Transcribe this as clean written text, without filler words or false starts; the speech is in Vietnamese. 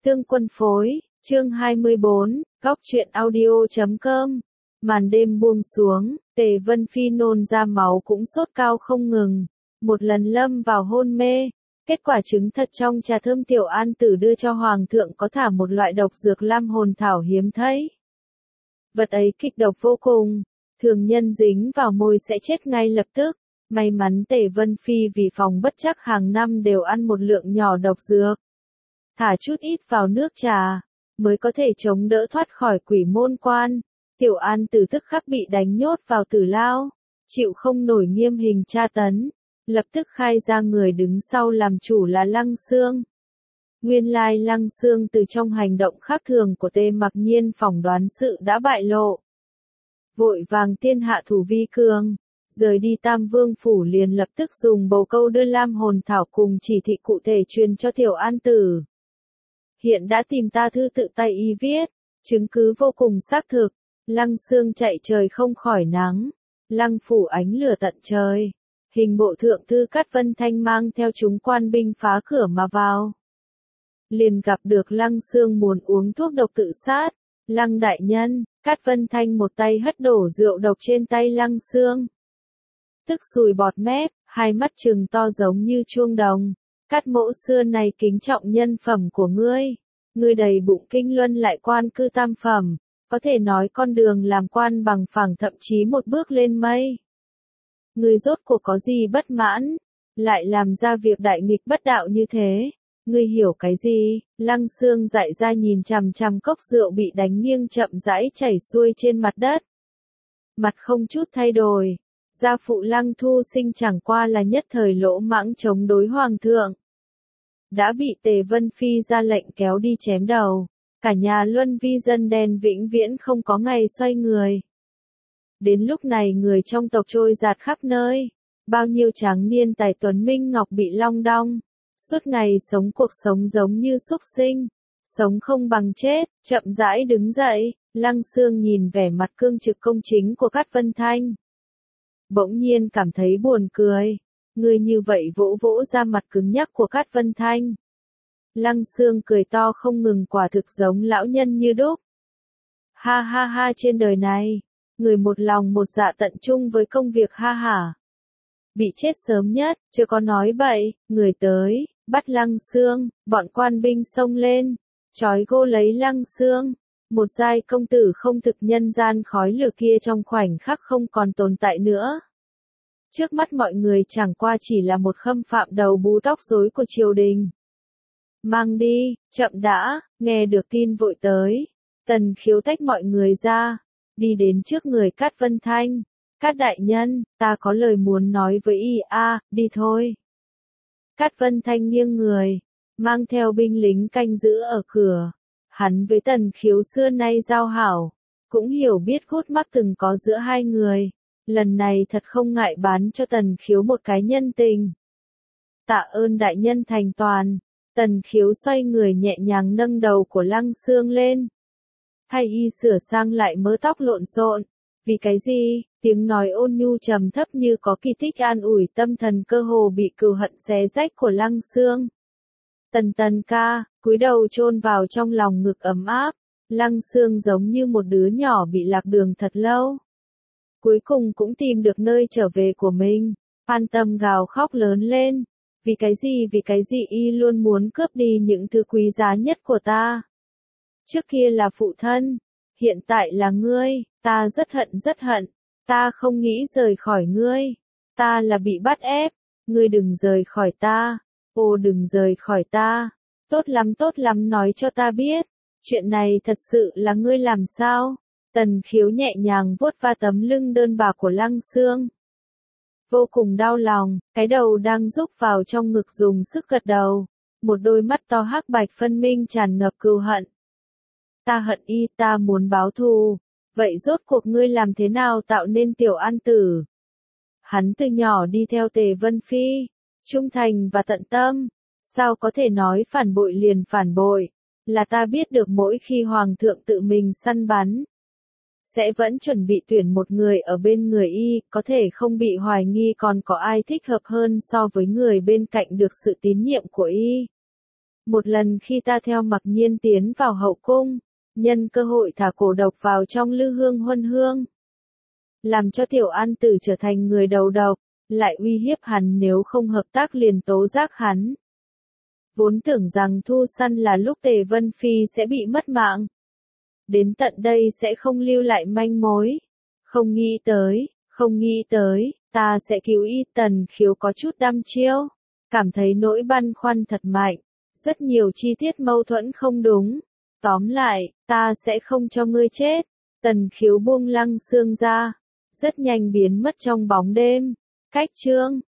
Tương Quân phối, chương 24, góc truyện audio.com. Màn đêm buông xuống, Tề Vân Phi nôn ra máu cũng sốt cao không ngừng, một lần lâm vào hôn mê. Kết quả chứng thật trong trà thơm Tiểu An Tử đưa cho Hoàng thượng có thả một loại độc dược lam hồn thảo hiếm thấy. Vật ấy kịch độc vô cùng, thường nhân dính vào môi sẽ chết ngay lập tức. May mắn Tề Vân Phi vì phòng bất trắc hàng năm đều ăn một lượng nhỏ độc dược, thả chút ít vào nước trà, mới có thể chống đỡ thoát khỏi quỷ môn quan. Tiểu An Tử tức khắc bị đánh nhốt vào tử lao, chịu không nổi nghiêm hình tra tấn, lập tức khai ra người đứng sau làm chủ là Lăng Xương. Nguyên lai Lăng Xương từ trong hành động khác thường của Tề Mặc Nhiên phỏng đoán sự đã bại lộ. Vội vàng tiên hạ thủ vi cường, rời đi Tam Vương Phủ liền lập tức dùng bồ câu đưa lam hồn thảo cùng chỉ thị cụ thể truyền cho Tiểu An Tử. Hiện đã tìm ta thư tự tay y viết, chứng cứ vô cùng xác thực. Lăng Xương chạy trời không khỏi nắng, Lăng Phủ ánh lửa tận trời. Hình bộ thượng thư Cát Vân Thanh mang theo chúng quan binh phá cửa mà vào. Liền gặp được Lăng Xương muốn uống thuốc độc tự sát. Lăng đại nhân, Cát Vân Thanh một tay hất đổ rượu độc trên tay Lăng Xương. Tức sùi bọt mép, hai mắt trừng to giống như chuông đồng. Cát mỗ xưa này kính trọng nhân phẩm của ngươi. Ngươi đầy bụng kinh luân lại quan cư tam phẩm, có thể nói con đường làm quan bằng phẳng thậm chí một bước lên mây. Ngươi rốt cuộc có gì bất mãn, lại làm ra việc đại nghịch bất đạo như thế? Ngươi hiểu cái gì? Lăng Xương dại ra nhìn chằm chằm cốc rượu bị đánh nghiêng chậm rãi chảy xuôi trên mặt đất. Mặt không chút thay đổi. Gia phụ Lăng Thu Sinh chẳng qua là nhất thời lỗ mãng chống đối hoàng thượng, đã bị Tề Vân Phi ra lệnh kéo đi chém đầu. Cả nhà Luân Vi dân đen vĩnh viễn không có ngày xoay người. Đến lúc này người trong tộc trôi dạt khắp nơi, bao nhiêu tráng niên tài tuấn minh ngọc bị long đong, suốt ngày sống cuộc sống giống như súc sinh, sống không bằng chết. Chậm rãi đứng dậy, Lăng Xương nhìn vẻ mặt cương trực công chính của Cát Vân Thanh, bỗng nhiên cảm thấy buồn cười. Người như vậy vỗ vỗ ra mặt cứng nhắc của Cát Vân Thanh. Lăng Xương cười to không ngừng, quả thực giống lão nhân như đúc. Ha ha ha, trên đời này, người một lòng một dạ tận trung với công việc ha hả, bị chết sớm nhất. Chưa có nói bậy. Người tới, bắt Lăng Xương. Bọn quan binh xông lên, trói gô lấy Lăng Xương. Một giai công tử không thực nhân gian khói lửa kia trong khoảnh khắc không còn tồn tại nữa. Trước mắt mọi người chẳng qua chỉ là một khâm phạm đầu bù tóc rối của triều đình. Mang đi, chậm đã. Nghe được tin vội tới, Tần Khiếu tách mọi người ra, đi đến trước người Cát Vân Thanh. Cát đại nhân, ta có lời muốn nói với y. Đi thôi. Cát Vân Thanh nghiêng người, mang theo binh lính canh giữ ở cửa. Hắn với Tần Khiếu xưa nay giao hảo, cũng hiểu biết gút mắc từng có giữa hai người. Lần này thật không ngại bán cho Tần Khiếu một cái nhân tình. Tạ ơn đại nhân thành toàn. Tần Khiếu xoay người nhẹ nhàng nâng đầu của Lăng Xương lên, thay y sửa sang lại mớ tóc lộn xộn. Vì cái gì? Tiếng nói ôn nhu trầm thấp như có kỳ tích an ủi tâm thần cơ hồ bị cừu hận xé rách của Lăng Xương. Tần ca, cúi đầu chôn vào trong lòng ngực ấm áp. Lăng Xương giống như một đứa nhỏ bị lạc đường thật lâu, cuối cùng cũng tìm được nơi trở về của mình. An tâm gào khóc lớn lên. Vì cái gì y luôn muốn cướp đi những thứ quý giá nhất của ta? Trước kia là phụ thân, hiện tại là ngươi. Ta rất hận. Ta không nghĩ rời khỏi ngươi. Ta là bị bắt ép. Ngươi đừng rời khỏi ta. Ô đừng rời khỏi ta. Tốt lắm, nói cho ta biết. Chuyện này thật sự là ngươi làm sao? Tần Khiếu nhẹ nhàng vuốt va tấm lưng đơn bạc của Lăng Xương. Vô cùng đau lòng, cái đầu đang rúc vào trong ngực dùng sức gật đầu. Một đôi mắt to hắc bạch phân minh tràn ngập cừu hận. Ta hận y, ta muốn báo thù. Vậy rốt cuộc ngươi làm thế nào tạo nên Tiểu An Tử? Hắn từ nhỏ đi theo Tề Vân Phi, trung thành và tận tâm. Sao có thể nói phản bội liền phản bội? Là ta biết được mỗi khi hoàng thượng tự mình săn bắn, sẽ vẫn chuẩn bị tuyển một người ở bên người y, có thể không bị hoài nghi còn có ai thích hợp hơn so với người bên cạnh được sự tín nhiệm của y. Một lần khi ta theo Mặc Nhiên tiến vào hậu cung, nhân cơ hội thả cổ độc vào trong lư hương huân hương, làm cho Tiểu An Tử trở thành người đầu độc, lại uy hiếp hắn nếu không hợp tác liền tố giác hắn. Vốn tưởng rằng thu săn là lúc Tề Vân Phi sẽ bị mất mạng. Đến tận đây sẽ không lưu lại manh mối. Không nghĩ tới, ta sẽ cứu y. Tần Khiếu có chút đăm chiêu, cảm thấy nỗi băn khoăn thật mạnh, rất nhiều chi tiết mâu thuẫn không đúng. Tóm lại, ta sẽ không cho ngươi chết. Tần Khiếu buông Lăng Xương ra, rất nhanh biến mất trong bóng đêm. Cách chương